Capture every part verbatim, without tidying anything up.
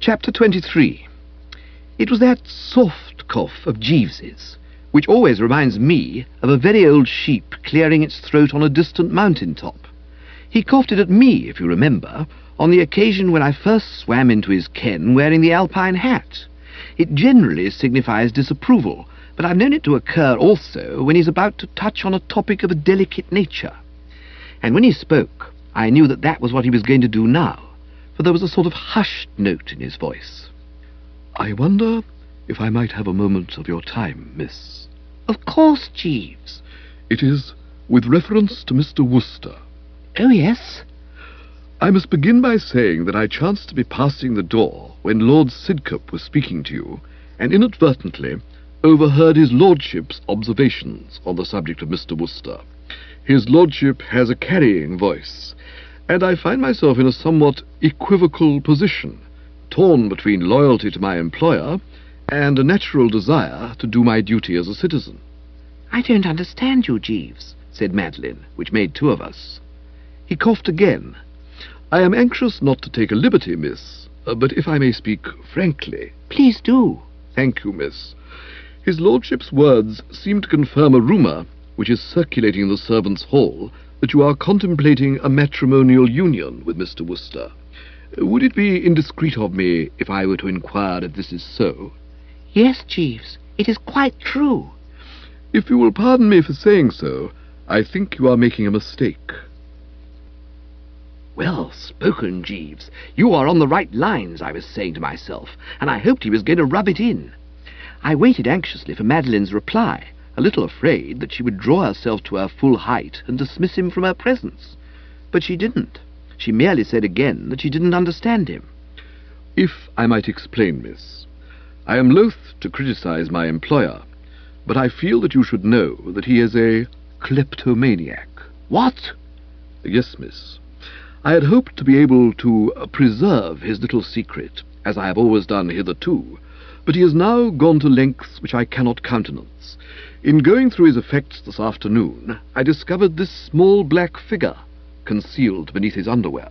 Chapter twenty-three. It was that soft cough of Jeeves's, which always reminds me of a very old sheep clearing its throat on a distant mountain top. He coughed it at me, if you remember, on the occasion when I first swam into his ken wearing the alpine hat. It generally signifies disapproval, but I've known it to occur also when he's about to touch on a topic of a delicate nature. And when he spoke, I knew that that was what he was going to do now, for there was a sort of hushed note in his voice. "I wonder if I might have a moment of your time, miss." "Of course, Jeeves." "It is with reference to Mister Wooster." "Oh, yes?" "I must begin by saying that I chanced to be passing the door when Lord Sidcup was speaking to you, and inadvertently overheard his lordship's observations on the subject of Mister Wooster. His lordship has a carrying voice, and I find myself in a somewhat equivocal position, torn between loyalty to my employer and a natural desire to do my duty as a citizen." "I don't understand you, Jeeves," said Madeline, which made two of us. He coughed again. "I am anxious not to take a liberty, miss, uh, but if I may speak frankly—" "Please do." "Thank you, miss. His lordship's words seem to confirm a rumour which is circulating in the servants' hall that you are contemplating a matrimonial union with Mister Wooster. Would it be indiscreet of me if I were to inquire if this is so?" "Yes, Jeeves, it is quite true." "If you will pardon me for saying so, I think you are making a mistake." "Well spoken, Jeeves. You are on the right lines," I was saying to myself, and I hoped he was going to rub it in. I waited anxiously for Madeline's reply, a little afraid that she would draw herself to her full height and dismiss him from her presence. But she didn't. She merely said again that she didn't understand him. "If I might explain, miss, I am loath to criticize my employer, but I feel that you should know that he is a kleptomaniac." "What?" "Yes, miss. I had hoped to be able to uh, preserve his little secret, as I have always done hitherto, but he has now gone to lengths which I cannot countenance. In going through his effects this afternoon, I discovered this small black figure concealed beneath his underwear."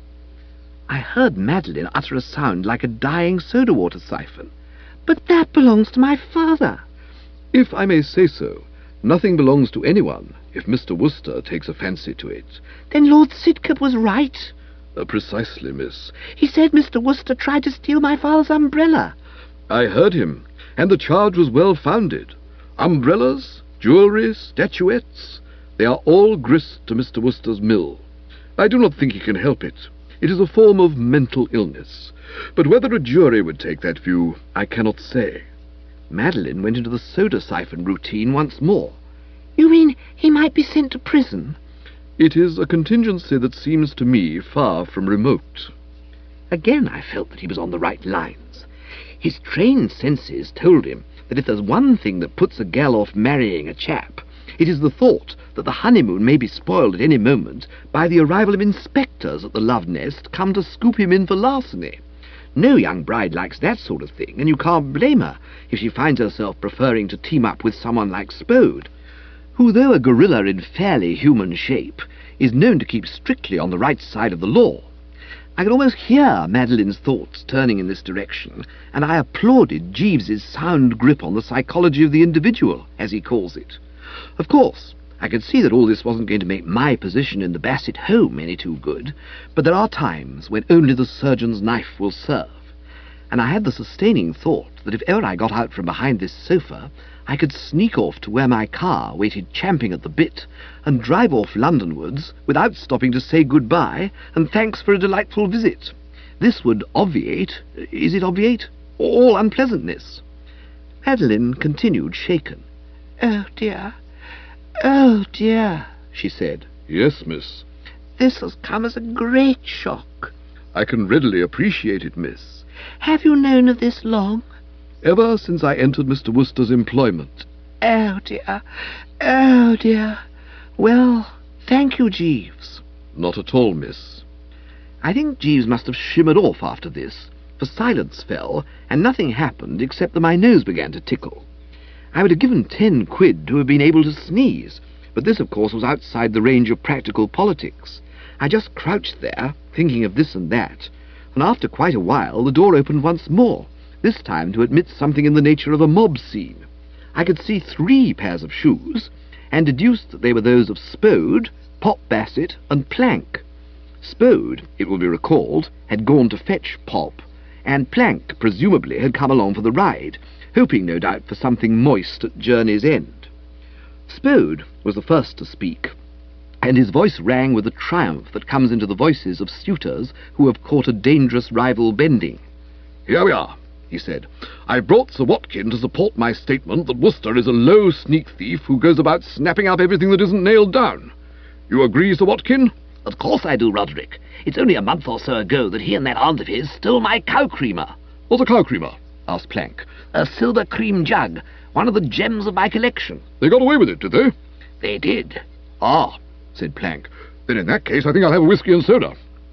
I heard Madeline utter a sound like a dying soda-water siphon. "But that belongs to my father." "If I may say so, nothing belongs to anyone if Mister Wooster takes a fancy to it." "Then Lord Sidcup was right?" Uh, precisely, miss. "He said Mister Wooster tried to steal my father's umbrella." "I heard him, and the charge was well-founded. Umbrellas, jewellery, statuettes, they are all grist to Mister Wooster's mill. I do not think he can help it. It is a form of mental illness. But whether a jury would take that view, I cannot say." Madeline went into the soda-siphon routine once more. "You mean he might be sent to prison?" "It is a contingency that seems to me far from remote." Again I felt that he was on the right lines. His trained senses told him that if there's one thing that puts a gal off marrying a chap, it is the thought that the honeymoon may be spoiled at any moment by the arrival of inspectors at the love nest come to scoop him in for larceny. No young bride likes that sort of thing, and you can't blame her if she finds herself preferring to team up with someone like Spode, who, though a gorilla in fairly human shape, is known to keep strictly on the right side of the law. I could almost hear Madeline's thoughts turning in this direction, and I applauded Jeeves's sound grip on the psychology of the individual, as he calls it. Of course, I could see that all this wasn't going to make my position in the Bassett home any too good, but there are times when only the surgeon's knife will serve, and I had the sustaining thought that if ever I got out from behind this sofa, I could sneak off to where my car waited champing at the bit, and drive off Londonwards without stopping to say goodbye and thanks for a delightful visit. This would obviate, is it obviate, all unpleasantness. Madeline continued shaken. "Oh, dear, oh, dear," she said. "Yes, miss." "This has come as a great shock." "I can readily appreciate it, miss." "Have you known of this long?" "Ever since I entered Mister Wooster's employment." "Oh, dear, oh, dear. Well, thank you, Jeeves." "Not at all, miss." I think Jeeves must have shimmered off after this, for silence fell, and nothing happened except that my nose began to tickle. I would have given ten quid to have been able to sneeze, but this, of course, was outside the range of practical politics. I just crouched there, thinking of this and that, and after quite a while the door opened once more, this time to admit something in the nature of a mob scene. I could see three pairs of shoes, and deduced that they were those of Spode, Pop Bassett, and Plank. Spode, it will be recalled, had gone to fetch Pop, and Plank presumably had come along for the ride, hoping no doubt for something moist at journey's end. Spode was the first to speak, and his voice rang with the triumph that comes into the voices of suitors who have caught a dangerous rival bending. "Here we are," he said. "I've brought Sir Watkin to support my statement that Worcester is a low sneak thief who goes about snapping up everything that isn't nailed down. You agree, Sir Watkin?" "Of course I do, Roderick. It's only a month or so ago that he and that aunt of his stole my cow creamer." "What's a cow creamer?" asked Plank. "A silver cream jug, one of the gems of my collection." "They got away with it, did they?" "They did." "Ah," said Plank. "Then in that case I think I'll have a whisky and soda."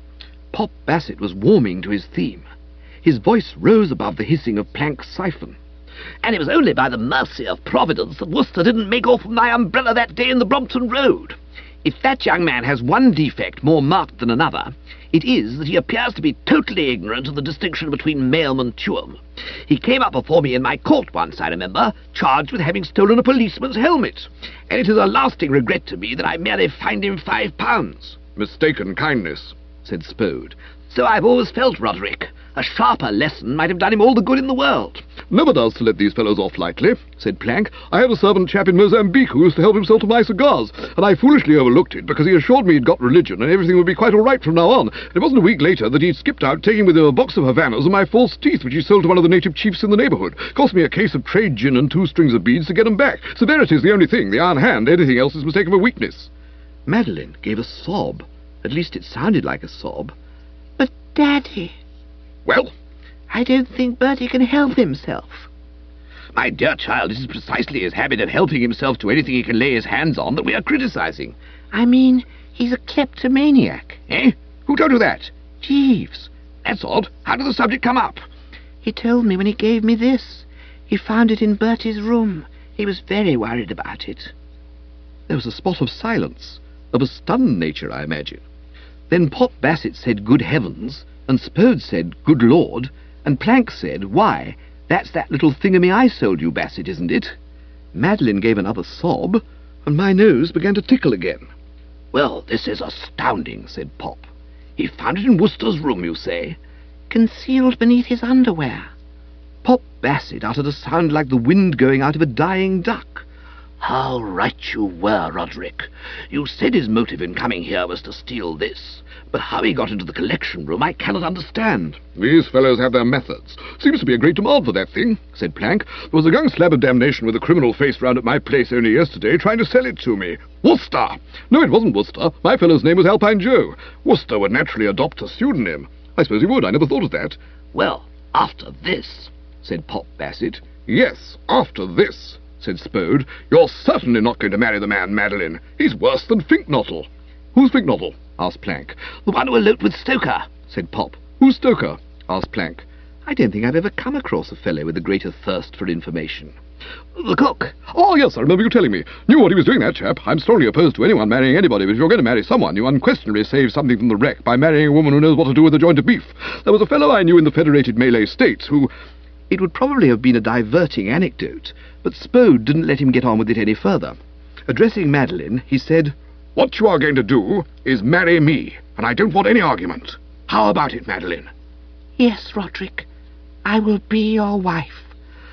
Pop Bassett was warming to his theme. His voice rose above the hissing of Plank's siphon. "And it was only by the mercy of Providence that Worcester didn't make off with my umbrella that day in the Brompton Road. If that young man has one defect more marked than another, it is that he appears to be totally ignorant of the distinction between meum and tuum. He came up before me in my court once, I remember, charged with having stolen a policeman's helmet, and it is a lasting regret to me that I merely fined him five pounds. "Mistaken kindness," said Spode. "So I've always felt, Roderick. A sharper lesson might have done him all the good in the world." "Never does to let these fellows off lightly," said Plank. "I had a servant chap in Mozambique who used to help himself to my cigars, and I foolishly overlooked it because he assured me he'd got religion and everything would be quite all right from now on. And it wasn't a week later that he'd skipped out, taking with him a box of Havanas and my false teeth, which he sold to one of the native chiefs in the neighbourhood. Cost me a case of trade gin and two strings of beads to get 'em back. Severity's the only thing, the iron hand, anything else is mistaken for weakness." Madeline gave a sob. At least it sounded like a sob. "But, Daddy—" "Well?" "I don't think Bertie can help himself." "My dear child, it is precisely his habit of helping himself to anything he can lay his hands on that we are criticising." "I mean, he's a kleptomaniac." "Eh? Who told you that?" "Jeeves." "That's odd. How did the subject come up?" "He told me when he gave me this. He found it in Bertie's room. He was very worried about it." There was a spot of silence, of a stunned nature, I imagine. Then Pop Bassett said, "Good heavens," and Spode said, "Good Lord," and Plank said, "Why, that's that little thingamy I sold you, Bassett, isn't it?" Madeline gave another sob, and my nose began to tickle again. "Well, this is astounding," said Pop. "He found it in Worcester's room, you say?" "Concealed beneath his underwear." Pop Bassett uttered a sound like the wind going out of a dying duck. "How right you were, Roderick. You said his motive in coming here was to steal this, but how he got into the collection room I cannot understand." "These fellows have their methods. Seems to be a great demand for that thing," said Plank. "There was a young slab of damnation with a criminal face round at my place only yesterday trying to sell it to me. Worcester! No, it wasn't Worcester. My fellow's name was Alpine Joe. Worcester would naturally adopt a pseudonym. I suppose he would. I never thought of that." "Well, after this," said Pop Bassett. "Yes, after this," said Spode. "You're certainly not going to marry the man, Madeline. He's worse than Finknottle." "Who's Finknottle?" asked Plank. "The one who eloped with Stoker," said Pop. "Who's Stoker?" asked Plank. I don't think I've ever come across a fellow with a greater thirst for information. "The cook." "Oh, yes, I remember you telling me. Knew what he was doing, that chap. I'm strongly opposed to anyone marrying anybody, but if you're going to marry someone, you unquestionably save something from the wreck by marrying a woman who knows what to do with a joint of beef. There was a fellow I knew in the Federated Malay States who—" It would probably have been a diverting anecdote, but Spode didn't let him get on with it any further. Addressing Madeline, he said, "What you are going to do is marry me, and I don't want any argument. How about it, Madeline?" "Yes, Roderick, I will be your wife."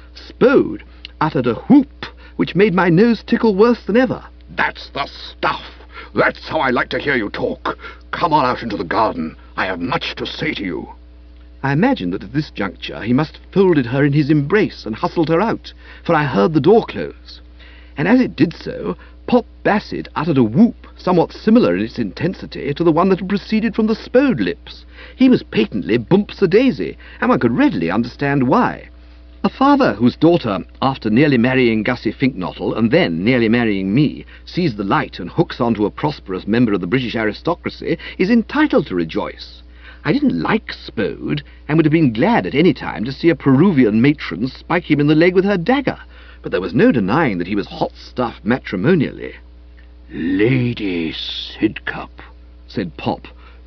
Spode uttered a whoop which made my nose tickle worse than ever. "That's the stuff. That's how I like to hear you talk. Come on out into the garden. I have much to say to you." I imagined that at this juncture he must have folded her in his embrace and hustled her out, for I heard the door close. And as it did so, Pop Bassett uttered a whoop somewhat similar in its intensity to the one that had proceeded from the Spode lips. He was patently Bumps-a-Daisy, and one could readily understand why. A father whose daughter, after nearly marrying Gussie Finknottle and then nearly marrying me, sees the light and hooks onto a prosperous member of the British aristocracy is entitled to rejoice. I didn't like Spode, and would have been glad at any time to see a Peruvian matron spike him in the leg with her dagger, but there was no denying that he was hot stuff matrimonially. "Lady Sidcup," said Pop,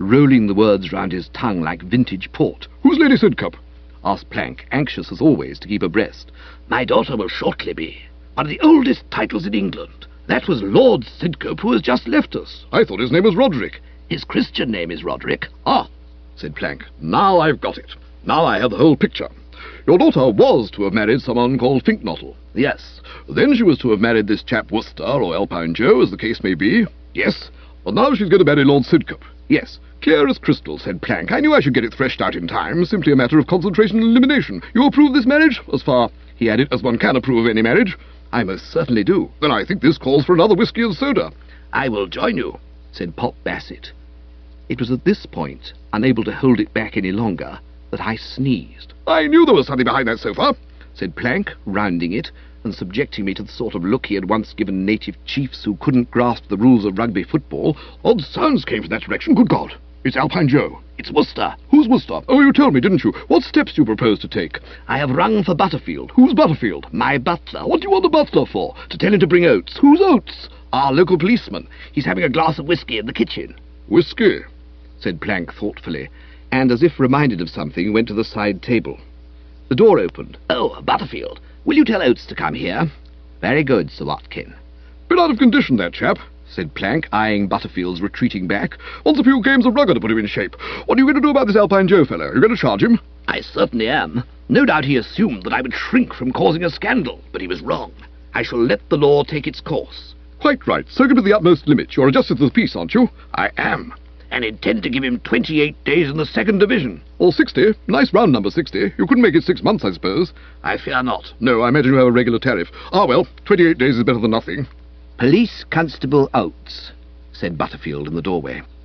rolling the words round his tongue like vintage port. Who's Lady Sidcup? Asked Plank, anxious as always to keep abreast. My daughter will shortly be. One of the oldest titles in England. That was Lord Sidcup, who has just left us. I thought his name was Roderick. His Christian name is Roderick. Ah, said Plank. Now I've got it. Now I have the whole picture. Your daughter was to have married someone called Finknottle. Yes. Then she was to have married this chap Worcester or Alpine Joe, as the case may be. Yes. But now she's going to marry Lord Sidcup. Yes. Clear as crystal, said Plank. I knew I should get it threshed out in time. Simply a matter of concentration and elimination. You approve this marriage? As far, he added, as one can approve of any marriage. I most certainly do. Then I think this calls for another whiskey and soda. I will join you, said Pop Bassett. It was at this point, unable to hold it back any longer, that I sneezed. I knew there was something behind that sofa, said Plank, rounding it, and subjecting me to the sort of look he had once given native chiefs who couldn't grasp the rules of rugby football. Odd sounds came from that direction, good God. It's Alpine Joe. It's Worcester. Who's Worcester? Oh, you told me, didn't you? What steps do you propose to take? I have rung for Butterfield. Who's Butterfield? My butler. What do you want the butler for? To tell him to bring oats. Who's Oates? Our local policeman. He's having a glass of whiskey in the kitchen. Whiskey, said Plank thoughtfully, and as if reminded of something, went to the side table. The door opened. Oh, Butterfield, will you tell Oates to come here? Very good, Sir Watkin. Bit out of condition, that chap, said Plank, eyeing Butterfield's retreating back. Wants a few games of rugger to put him in shape. What are you going to do about this Alpine Joe fellow? Are you going to charge him? I certainly am. No doubt he assumed that I would shrink from causing a scandal, but he was wrong. I shall let the law take its course. Quite right. Soak him to the utmost limit. You're a justice of the peace, aren't you? I am, and intend to give him twenty-eight days in the second division. Or sixty. Nice round number, sixty. You couldn't make it six months, I suppose. I fear not. No, I imagine you have a regular tariff. Ah, well, twenty-eight days is better than nothing. Police Constable Oates, said Butterfield in the doorway.